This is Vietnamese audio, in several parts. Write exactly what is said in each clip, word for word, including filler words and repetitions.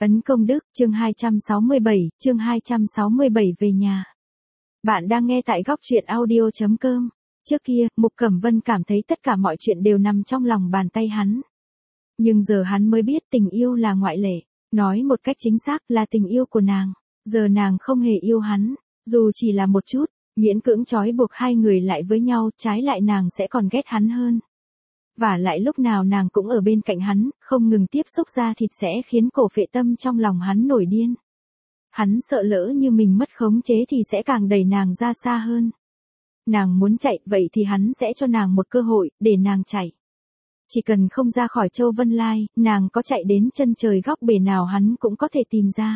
Ấn công đức, chương hai trăm sáu mươi bảy, chương hai trăm sáu mươi bảy về nhà. Bạn đang nghe tại góc truyện audio chấm com. Trước kia, Mục Cẩm Vân cảm thấy tất cả mọi chuyện đều nằm trong lòng bàn tay hắn. Nhưng giờ hắn mới biết tình yêu là ngoại lệ. Nói một cách chính xác là tình yêu của nàng. Giờ nàng không hề yêu hắn, dù chỉ là một chút, miễn cưỡng trói buộc hai người lại với nhau, trái lại nàng sẽ còn ghét hắn hơn. Và lại lúc nào nàng cũng ở bên cạnh hắn, không ngừng tiếp xúc da thịt sẽ khiến cổ phệ tâm trong lòng hắn nổi điên. Hắn sợ lỡ như mình mất khống chế thì sẽ càng đẩy nàng ra xa hơn. Nàng muốn chạy, vậy thì hắn sẽ cho nàng một cơ hội, để nàng chạy. Chỉ cần không ra khỏi Châu Vân Lai, nàng có chạy đến chân trời góc bể nào hắn cũng có thể tìm ra.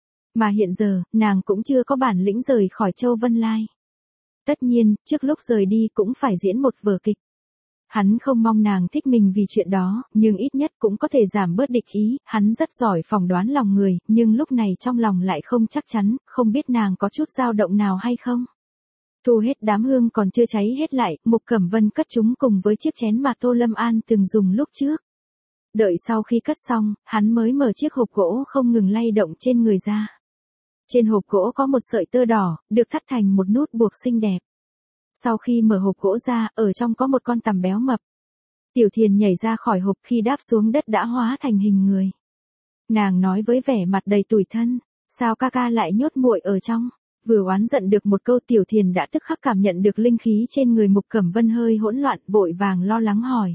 Mà hiện giờ, nàng cũng chưa có bản lĩnh rời khỏi Châu Vân Lai. Tất nhiên, trước lúc rời đi cũng phải diễn một vở kịch. Hắn không mong nàng thích mình vì chuyện đó, nhưng ít nhất cũng có thể giảm bớt địch ý, hắn rất giỏi phỏng đoán lòng người, nhưng lúc này trong lòng lại không chắc chắn, không biết nàng có chút dao động nào hay không. Thu hết đám hương còn chưa cháy hết lại, Mục Cẩm Vân cất chúng cùng với chiếc chén mà Tô Lâm An từng dùng lúc trước. Đợi sau khi cất xong, hắn mới mở chiếc hộp gỗ không ngừng lay động trên người ra. Trên hộp gỗ có một sợi tơ đỏ, được thắt thành một nút buộc xinh đẹp. Sau khi mở hộp gỗ ra, ở trong có một con tằm béo mập. Tiểu Thiền nhảy ra khỏi hộp, khi đáp xuống đất đã hóa thành hình người. Nàng nói với vẻ mặt đầy tủi thân, sao ca ca lại nhốt muội ở trong? Vừa oán giận được một câu, Tiểu Thiền đã tức khắc cảm nhận được linh khí trên người Mục Cẩm Vân hơi hỗn loạn, vội vàng lo lắng hỏi.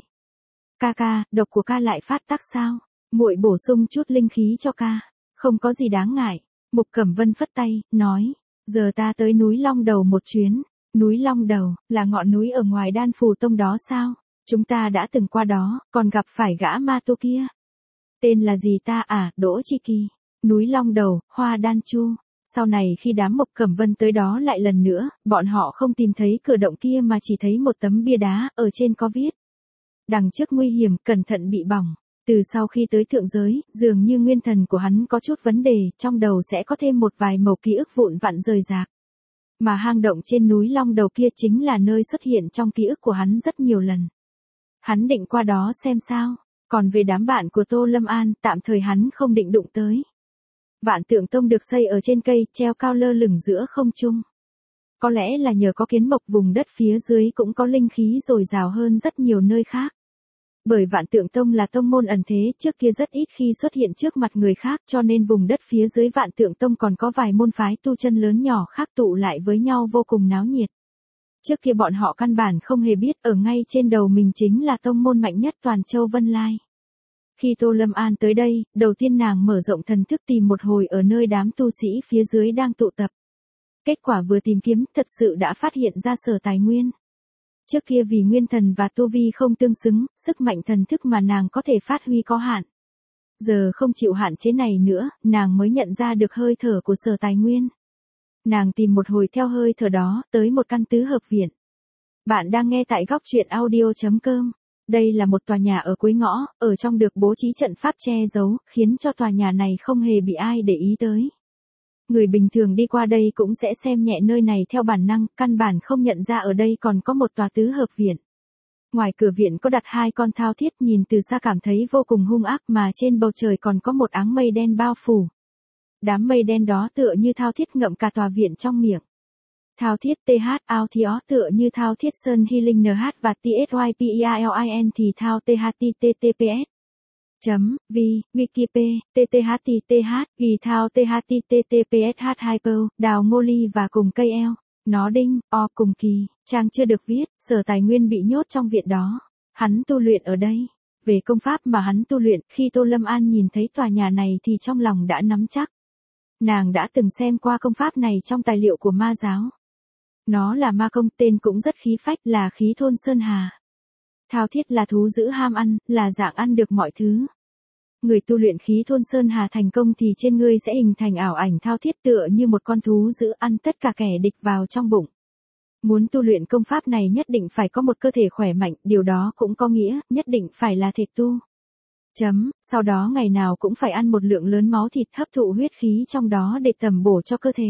Ca ca, độc của ca lại phát tác sao? Muội bổ sung chút linh khí cho ca, không có gì đáng ngại. Mục Cẩm Vân phất tay, nói, giờ ta tới núi Long Đầu một chuyến. Núi Long Đầu, là ngọn núi ở ngoài Đan Phù Tông đó sao? Chúng ta đã từng qua đó, còn gặp phải gã ma tu kia. Tên là gì ta à, Đỗ Chi Kỳ. Núi Long Đầu, Hoa Đan Chu. Sau này khi đám Mục Cẩm Vân tới đó lại lần nữa, bọn họ không tìm thấy cửa động kia mà chỉ thấy một tấm bia đá, ở trên có viết. Đằng trước nguy hiểm, cẩn thận bị bỏng. Từ sau khi tới thượng giới, dường như nguyên thần của hắn có chút vấn đề, trong đầu sẽ có thêm một vài mẩu ký ức vụn vặn rời rạc. Mà hang động trên núi Long Đầu kia chính là nơi xuất hiện trong ký ức của hắn rất nhiều lần. Hắn định qua đó xem sao, còn về đám bạn của Tô Lâm An, tạm thời hắn không định đụng tới. Vạn Tượng Tông được xây ở trên cây, treo cao lơ lửng giữa không trung. Có lẽ là nhờ có kiến mộc, vùng đất phía dưới cũng có linh khí dồi dào hơn rất nhiều nơi khác. Bởi Vạn Tượng Tông là tông môn ẩn thế, trước kia rất ít khi xuất hiện trước mặt người khác, cho nên vùng đất phía dưới Vạn Tượng Tông còn có vài môn phái tu chân lớn nhỏ khác tụ lại với nhau vô cùng náo nhiệt. Trước kia bọn họ căn bản không hề biết, ở ngay trên đầu mình chính là tông môn mạnh nhất toàn Châu Vân Lai. Khi Tô Lâm An tới đây, đầu tiên nàng mở rộng thần thức tìm một hồi ở nơi đám tu sĩ phía dưới đang tụ tập. Kết quả vừa tìm kiếm, thật sự đã phát hiện ra sở tài nguyên. Trước kia vì nguyên thần và tu vi không tương xứng, sức mạnh thần thức mà nàng có thể phát huy có hạn. Giờ không chịu hạn chế này nữa, nàng mới nhận ra được hơi thở của sở tài nguyên. Nàng tìm một hồi theo hơi thở đó, tới một căn tứ hợp viện. Bạn đang nghe tại góc truyện audio chấm com. Đây là một tòa nhà ở cuối ngõ, ở trong được bố trí trận pháp che giấu, khiến cho tòa nhà này không hề bị ai để ý tới. Người bình thường đi qua đây cũng sẽ xem nhẹ nơi này theo bản năng, căn bản không nhận ra ở đây còn có một tòa tứ hợp viện. Ngoài cửa viện có đặt hai con thao thiết, nhìn từ xa cảm thấy vô cùng hung ác, mà trên bầu trời còn có một áng mây đen bao phủ. Đám mây đen đó tựa như thao thiết ngậm cả tòa viện trong miệng. Thao thiết tê hát ao thió tựa như thao thiết sơn healing nh và tsypelin thì thao thtttps. Chấm, vi, wikipedia, tthttth, ghi thao thtttps h hyper, đào ngô ly và cùng cây eo, nó đinh, o cùng kỳ, trang chưa được viết, sở tài nguyên bị nhốt trong viện đó. Hắn tu luyện ở đây. Về công pháp mà hắn tu luyện, khi Tô Lâm An nhìn thấy tòa nhà này thì trong lòng đã nắm chắc. Nàng đã từng xem qua công pháp này trong tài liệu của ma giáo. Nó là ma công, tên cũng rất khí phách, là khí thôn sơn hà. Thao thiết là thú dữ ham ăn, là dạng ăn được mọi thứ. Người tu luyện khí thôn sơn hà thành công thì trên ngươi sẽ hình thành ảo ảnh thao thiết tựa như một con thú dữ ăn tất cả kẻ địch vào trong bụng. Muốn tu luyện công pháp này nhất định phải có một cơ thể khỏe mạnh, điều đó cũng có nghĩa, nhất định phải là thể tu. Chấm, sau đó ngày nào cũng phải ăn một lượng lớn máu thịt, hấp thụ huyết khí trong đó để tầm bổ cho cơ thể.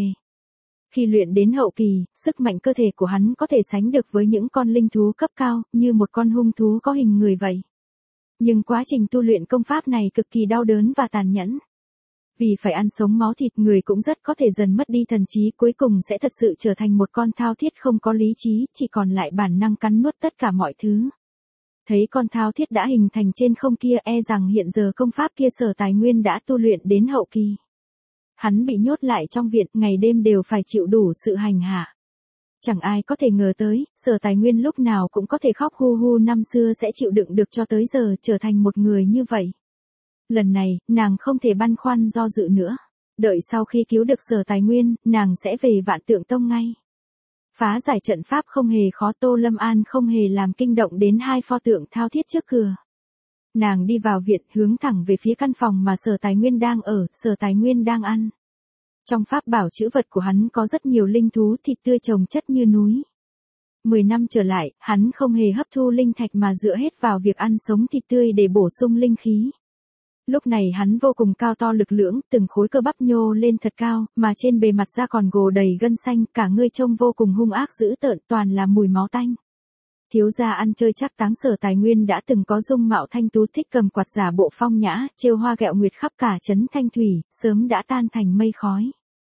Khi luyện đến hậu kỳ, sức mạnh cơ thể của hắn có thể sánh được với những con linh thú cấp cao, như một con hung thú có hình người vậy. Nhưng quá trình tu luyện công pháp này cực kỳ đau đớn và tàn nhẫn. Vì phải ăn sống máu thịt, người cũng rất có thể dần mất đi thần trí, cuối cùng sẽ thật sự trở thành một con thao thiết không có lý trí, chỉ còn lại bản năng cắn nuốt tất cả mọi thứ. Thấy con thao thiết đã hình thành trên không kia, e rằng hiện giờ công pháp kia Sở Tài Nguyên đã tu luyện đến hậu kỳ. Hắn bị nhốt lại trong viện, ngày đêm đều phải chịu đủ sự hành hạ. Chẳng ai có thể ngờ tới, Sở Tài Nguyên lúc nào cũng có thể khóc hu hu năm xưa sẽ chịu đựng được cho tới giờ trở thành một người như vậy. Lần này, nàng không thể băn khoăn do dự nữa. Đợi sau khi cứu được Sở Tài Nguyên, nàng sẽ về Vạn Tượng Tông ngay. Phá giải trận pháp không hề khó, Tô Lâm An không hề làm kinh động đến hai pho tượng thao thiết trước cửa. Nàng đi vào viện, hướng thẳng về phía căn phòng mà Sở Tài Nguyên đang ở, Sở Tài Nguyên đang ăn. Trong pháp bảo trữ vật của hắn có rất nhiều linh thú thịt tươi chồng chất như núi. Mười năm trở lại, hắn không hề hấp thu linh thạch mà dựa hết vào việc ăn sống thịt tươi để bổ sung linh khí. Lúc này hắn vô cùng cao to lực lưỡng, từng khối cơ bắp nhô lên thật cao, mà trên bề mặt da còn gồ đầy gân xanh, cả người trông vô cùng hung ác dữ tợn, toàn là mùi máu tanh. Thiếu gia ăn chơi chắc táng Sở Tài Nguyên đã từng có dung mạo thanh tú, thích cầm quạt giả bộ phong nhã, trêu hoa ghẹo nguyệt khắp cả trấn Thanh Thủy, sớm đã tan thành mây khói.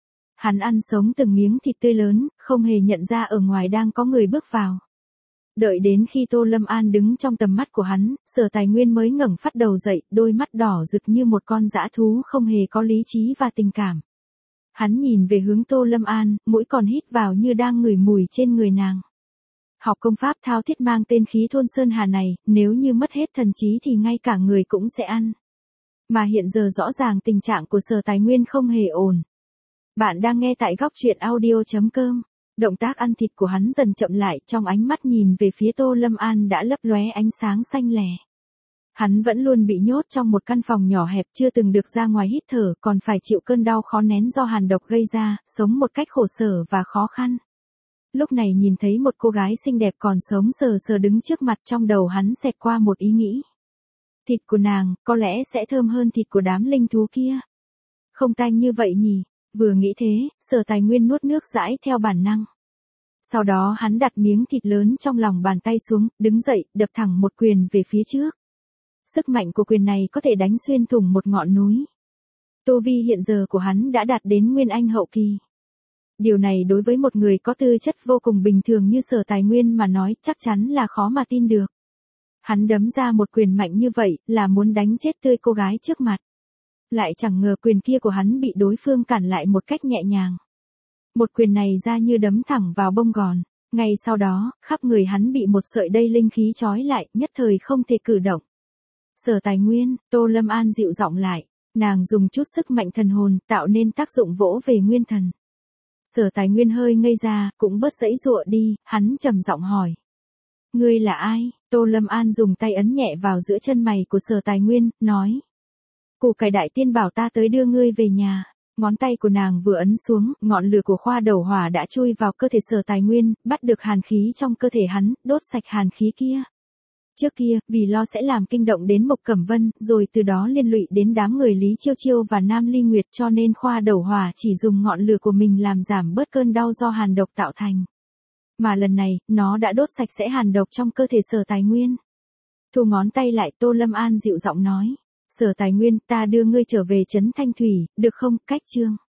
Hắn ăn sống từng miếng thịt tươi lớn, không hề nhận ra ở ngoài đang có người bước vào. Đợi đến khi Tô Lâm An đứng trong tầm mắt của hắn, Sở Tài Nguyên mới ngẩng phát đầu dậy, đôi mắt đỏ rực như một con dã thú không hề có lý trí và tình cảm. Hắn nhìn về hướng Tô Lâm An, mũi còn hít vào như đang ngửi mùi trên người nàng. Học công pháp thao thiết mang tên Khí Thôn Sơn Hà này, nếu như mất hết thần trí thì ngay cả người cũng sẽ ăn. Mà hiện giờ rõ ràng tình trạng của Sở Tài Nguyên không hề ổn. Bạn đang nghe tại góc truyện audio chấm com. Động tác ăn thịt của hắn dần chậm lại, trong ánh mắt nhìn về phía Tô Lâm An đã lấp lóe ánh sáng xanh lè. Hắn vẫn luôn bị nhốt trong một căn phòng nhỏ hẹp, chưa từng được ra ngoài hít thở, còn phải chịu cơn đau khó nén do hàn độc gây ra, sống một cách khổ sở và khó khăn. Lúc này nhìn thấy một cô gái xinh đẹp còn sống sờ sờ đứng trước mặt, trong đầu hắn xẹt qua một ý nghĩ. Thịt của nàng, có lẽ sẽ thơm hơn thịt của đám linh thú kia. Không tanh như vậy nhỉ? Vừa nghĩ thế, Sở Tài Nguyên nuốt nước dãi theo bản năng. Sau đó hắn đặt miếng thịt lớn trong lòng bàn tay xuống, đứng dậy, đập thẳng một quyền về phía trước. Sức mạnh của quyền này có thể đánh xuyên thủng một ngọn núi. Tu vi hiện giờ của hắn đã đạt đến Nguyên Anh hậu kỳ. Điều này đối với một người có tư chất vô cùng bình thường như Sở Tài Nguyên mà nói chắc chắn là khó mà tin được. Hắn đấm ra một quyền mạnh như vậy là muốn đánh chết tươi cô gái trước mặt. Lại chẳng ngờ quyền kia của hắn bị đối phương cản lại một cách nhẹ nhàng. Một quyền này ra như đấm thẳng vào bông gòn. Ngay sau đó, khắp người hắn bị một sợi dây linh khí trói lại, nhất thời không thể cử động. Sở Tài Nguyên, Tô Lâm An dịu giọng lại. Nàng dùng chút sức mạnh thần hồn, tạo nên tác dụng vỗ về nguyên thần. Sở Tài Nguyên hơi ngây ra, cũng bớt giãy giụa đi, hắn trầm giọng hỏi. Ngươi là ai? Tô Lâm An dùng tay ấn nhẹ vào giữa chân mày của Sở Tài Nguyên, nói. Củ cải đại tiên bảo ta tới đưa ngươi về nhà. Ngón tay của nàng vừa ấn xuống, ngọn lửa của khoa đầu hỏa đã chui vào cơ thể Sở Tài Nguyên, bắt được hàn khí trong cơ thể hắn, đốt sạch hàn khí kia. Trước kia, vì lo sẽ làm kinh động đến Mộc Cẩm Vân, rồi từ đó liên lụy đến đám người Lý Chiêu Chiêu và Nam Ly Nguyệt, cho nên khoa đầu hỏa chỉ dùng ngọn lửa của mình làm giảm bớt cơn đau do hàn độc tạo thành. Mà lần này, nó đã đốt sạch sẽ hàn độc trong cơ thể Sở Tài Nguyên. Thu ngón tay lại, Tô Lâm An dịu giọng nói. Sở Tài Nguyên, ta đưa ngươi trở về trấn Thanh Thủy, được không? Cách chương.